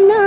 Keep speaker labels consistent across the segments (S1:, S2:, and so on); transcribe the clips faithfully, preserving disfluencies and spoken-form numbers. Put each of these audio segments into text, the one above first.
S1: مدینه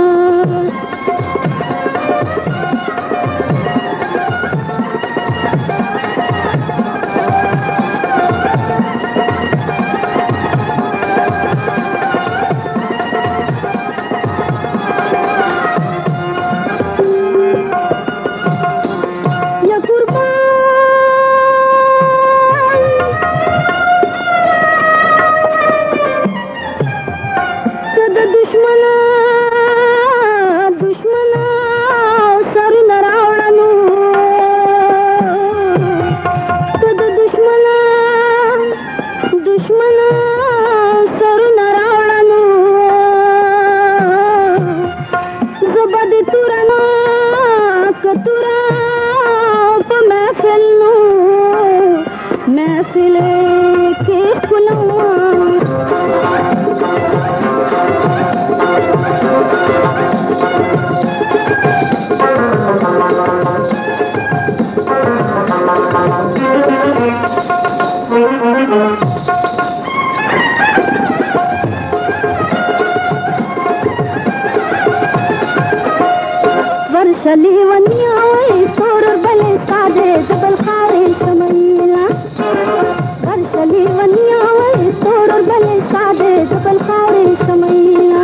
S1: ورشلي ونياوي طور بلي سادة جبل خاري شميلة ورشلي ونياوي طور بلي سادة جبل خاري شميلة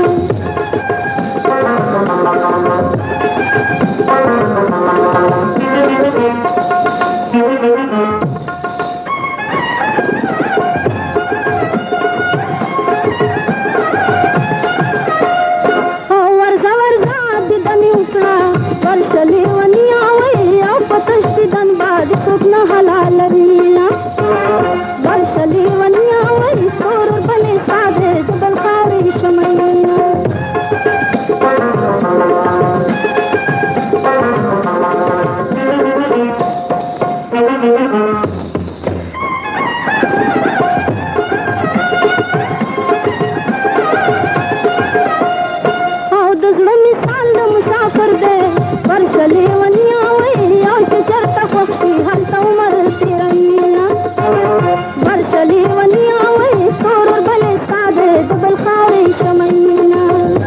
S1: ورشلي ونياوي او فتشتي دن بعد سبنا حلال رينا ورشلي ونياوي طور بلي سادة جبل خاري شمينا او دزړه مثال د مسافر دی ورشلي ونیاوي او چې چرته خوښ شي هلته عمر تېروينه ورشلي ونیاوي طور بلې ساده د بل خاورې شمعینه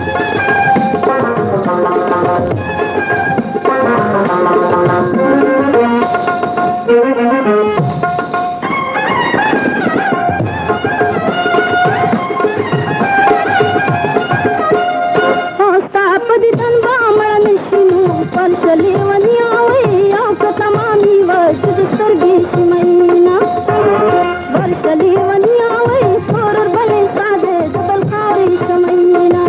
S1: ورشلي ونياوي او كتمامي وجد سترګي شمعینه ورشلي ونياوي طور بلې ساده د بل خاورې شمعینه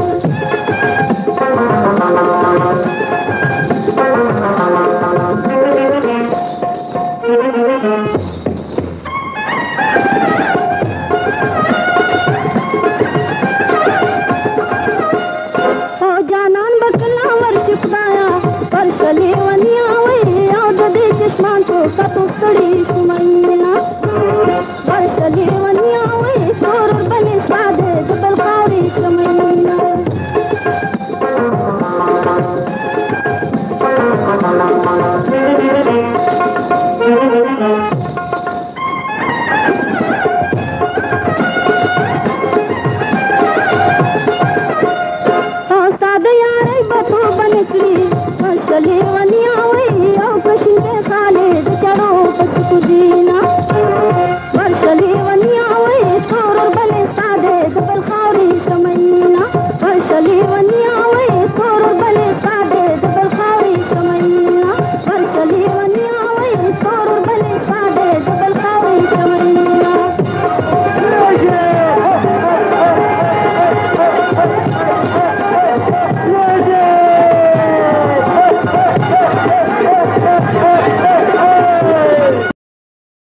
S1: او جانان بکلا ورشي خدایا ورشلي ونیاوي او د دې چشمان څو کتو ستړي شمعینه ورشلي ونیاوي طور بلې ساده د بل خاورې شمعینه او ساده یارۍ به توبه نه کړي ورشلي ونیاوي او کشي د خالد چړو